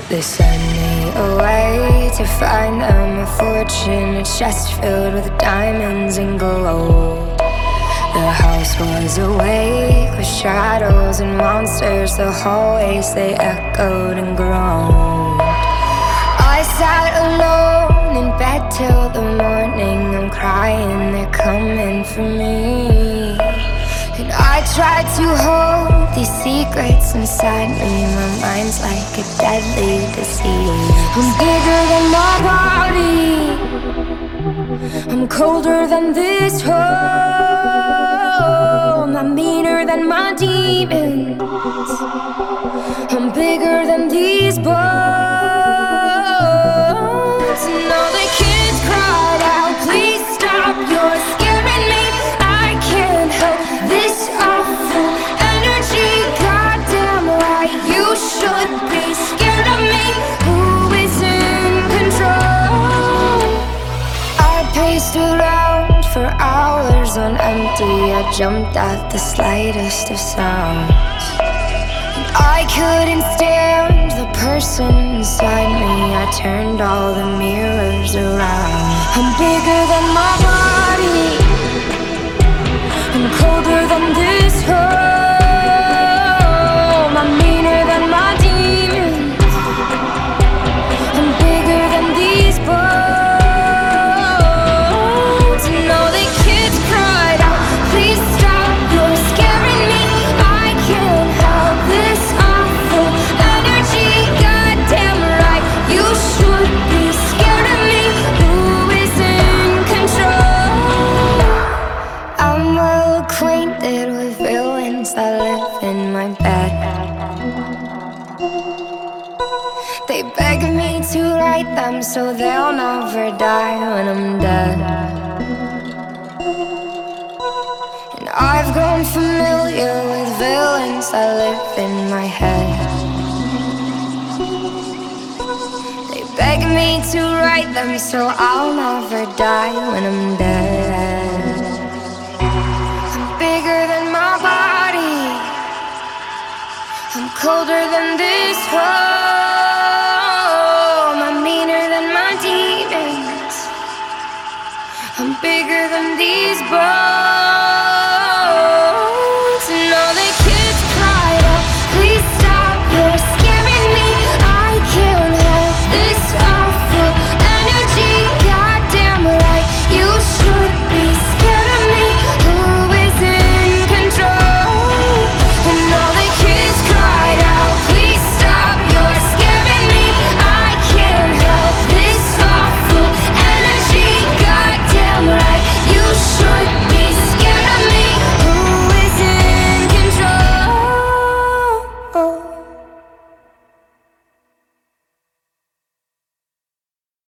They sent me away to find them a fortune, a chest filled with diamonds and gold. The house was awake with shadows and monsters. The hallways, they echoed and groaned. I sat alone in bed till the morning. I'm crying, they're coming for me. And I tried to hold these secrets inside me. My mind's like a deadly disease. I'm bigger than my body, I'm colder than this home. I'm meaner than my demons, I'm bigger than these bones. And all the kids cried out, please stop, you're scaring me. I can't help this awful energy. Goddamn right, you should be scared of me. Who is in control? I paced around for hours on empty. I jumped at the slightest of sounds. I couldn't stand the person inside me. I turned all the mirrors around. I'm bigger than my body, I'm colder than this home. I'm meaner than my demons, I'm bigger than these bones. And all the kids cried out, please stop, you're scaring me. I can't help this awful energy. Goddamn right, you should be scared of me. Who is in control? I'm well acquainted with villains that live in my bed. They beg me to write them so they'll never die when I'm dead. And I've grown familiar with villains that live in my head. They beg me to write them so I'll never die when I'm dead. I'm bigger than my body, I'm colder than this home. I'm meaner than my demons, I'm bigger than these bones.